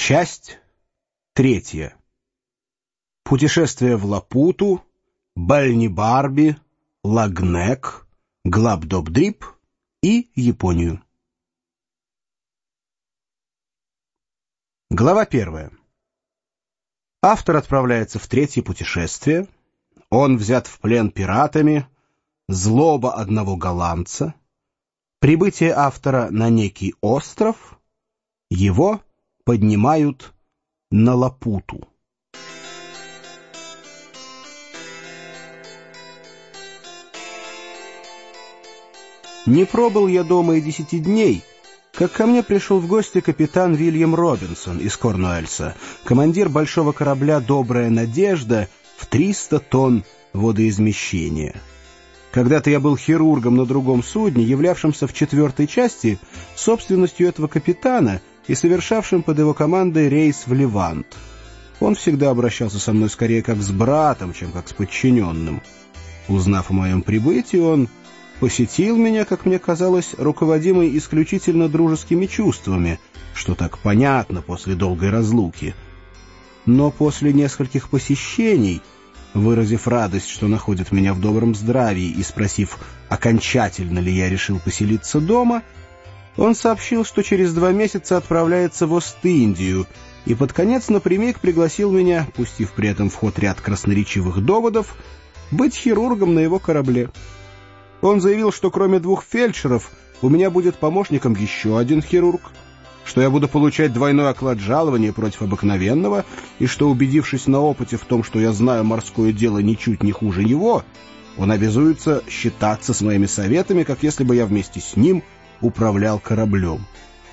Часть третья. Путешествие в Лапуту, Бальнибарби, Лагнек, Глабдобдрип и Японию. Глава 1. Автор отправляется в третье путешествие. Он взят в плен пиратами, злоба одного голландца, прибытие автора на некий остров, его поднимают на Лапуту. Не пробыл я дома и 10 дней, как ко мне пришел в гости капитан Вильям Робинсон из Корнуэльса, командир большого корабля «Добрая надежда» в 300 тонн водоизмещения. Когда-то я был хирургом на другом судне, являвшемся в 4-й части собственностью этого капитана и совершавшим под его командой рейс в Левант. Он всегда обращался со мной скорее как с братом, чем как с подчиненным. Узнав о моем прибытии, он посетил меня, как мне казалось, руководимый исключительно дружескими чувствами, что так понятно после долгой разлуки. Но после нескольких посещений, выразив радость, что находит меня в добром здравии, и спросив, окончательно ли я решил поселиться дома, он сообщил, что через 2 месяца отправляется в Ост-Индию, и под конец напрямик пригласил меня, пустив при этом в ход ряд красноречивых доводов, быть хирургом на его корабле. Он заявил, что кроме 2 фельдшеров у меня будет помощником еще 1 хирург, что я буду получать двойной оклад жалования против обыкновенного, и что, убедившись на опыте в том, что я знаю морское дело ничуть не хуже его, он обязуется считаться с моими советами, как если бы я вместе с ним управлял кораблем.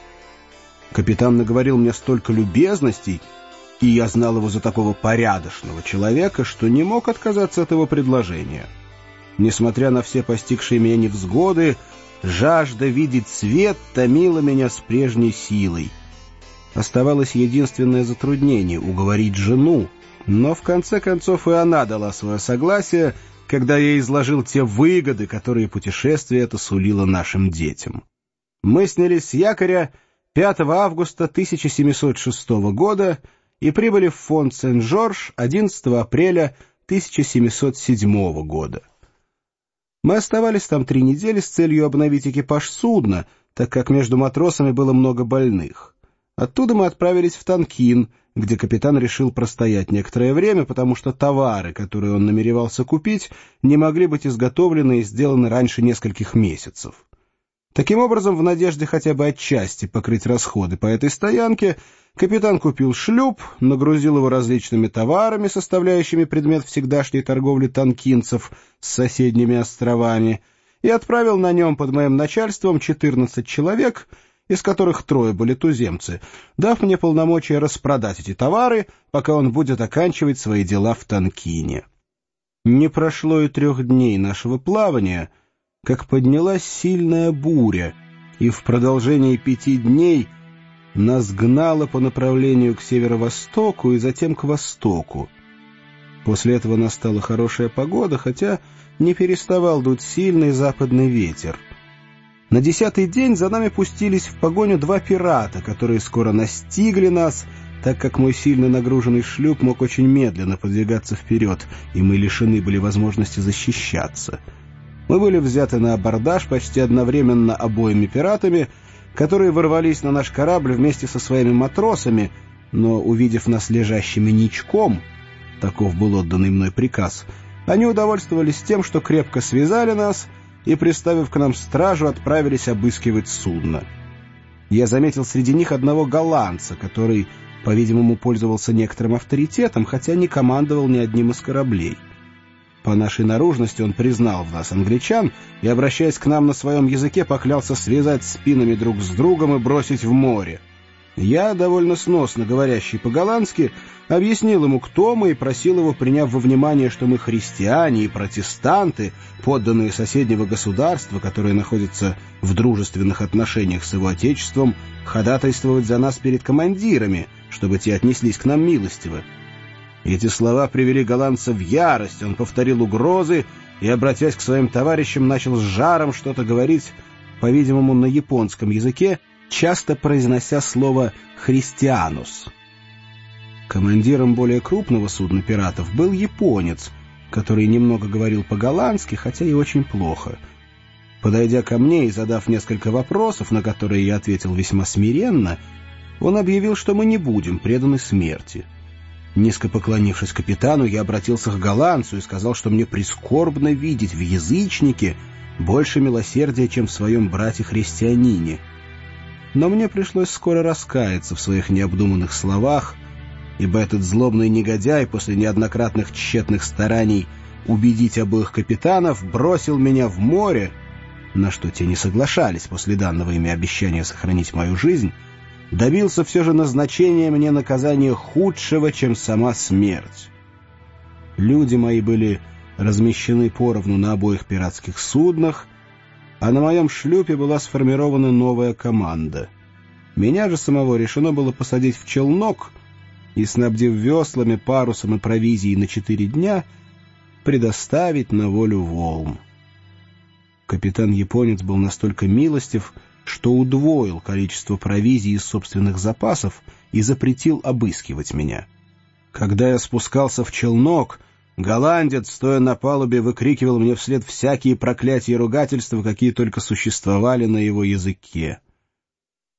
Капитан наговорил мне столько любезностей, и я знал его за такого порядочного человека, что не мог отказаться от его предложения. Несмотря на все постигшие меня невзгоды, жажда видеть свет томила меня с прежней силой. Оставалось единственное затруднение — уговорить жену, но в конце концов и она дала свое согласие, когда я изложил те выгоды, которые путешествие это сулило нашим детям. Мы снялись с якоря 5 августа 1706 года и прибыли в форт Сен-Жорж 11 апреля 1707 года. Мы оставались там 3 недели с целью обновить экипаж судна, так как между матросами было много больных. Оттуда мы отправились в Тонкин, где капитан решил простоять некоторое время, потому что товары, которые он намеревался купить, не могли быть изготовлены и сделаны раньше нескольких месяцев. Таким образом, в надежде хотя бы отчасти покрыть расходы по этой стоянке, капитан купил шлюп, нагрузил его различными товарами, составляющими предмет всегдашней торговли тонкинцев с соседними островами, и отправил на нем под моим начальством 14 человек, из которых 3 были туземцы, дав мне полномочия распродать эти товары, пока он будет оканчивать свои дела в Тонкине. Не прошло и 3 дней нашего плавания, как поднялась сильная буря, и в продолжении 5 дней нас гнало по направлению к северо-востоку и затем к востоку. После этого настала хорошая погода, хотя не переставал дуть сильный западный ветер. На 10-й день за нами пустились в погоню 2 пирата, которые скоро настигли нас, так как мой сильно нагруженный шлюп мог очень медленно подвигаться вперед, и мы лишены были возможности защищаться. Мы были взяты на абордаж почти одновременно обоими пиратами, которые ворвались на наш корабль вместе со своими матросами, но, увидев нас лежащими ничком, таков был отданный мной приказ, они удовольствовались тем, что крепко связали нас и, приставив к нам стражу, отправились обыскивать судно. Я заметил среди них одного голландца, который, по-видимому, пользовался некоторым авторитетом, хотя не командовал ни одним из кораблей. По нашей наружности он признал в нас англичан и, обращаясь к нам на своем языке, поклялся связать спинами друг с другом и бросить в море. Я, довольно сносно говорящий по-голландски, объяснил ему, кто мы, и просил его, приняв во внимание, что мы христиане и протестанты, подданные соседнего государства, которое находится в дружественных отношениях с его отечеством, ходатайствовать за нас перед командирами, чтобы те отнеслись к нам милостиво. Эти слова привели голландца в ярость, он повторил угрозы и, обратясь к своим товарищам, начал с жаром что-то говорить, по-видимому, на японском языке, часто произнося слово «христианус». Командиром более крупного судна пиратов был японец, который немного говорил по-голландски, хотя и очень плохо. Подойдя ко мне и задав несколько вопросов, на которые я ответил весьма смиренно, он объявил, что мы не будем преданы смерти. Низко поклонившись капитану, я обратился к голландцу и сказал, что мне прискорбно видеть в язычнике больше милосердия, чем в своем брате-христианине. Но мне пришлось скоро раскаяться в своих необдуманных словах, ибо этот злобный негодяй после неоднократных тщетных стараний убедить обоих капитанов бросил меня в море, на что те не соглашались после данного ими обещания сохранить мою жизнь, добился все же назначения мне наказания худшего, чем сама смерть. Люди мои были размещены поровну на обоих пиратских суднах, а на моем шлюпе была сформирована новая команда. Меня же самого решено было посадить в челнок и, снабдив веслами, парусом и провизией на 4 дня, предоставить на волю волн. Капитан-японец был настолько милостив, что удвоил количество провизии из собственных запасов и запретил обыскивать меня. Когда я спускался в челнок, голландец, стоя на палубе, выкрикивал мне вслед всякие проклятия и ругательства, какие только существовали на его языке.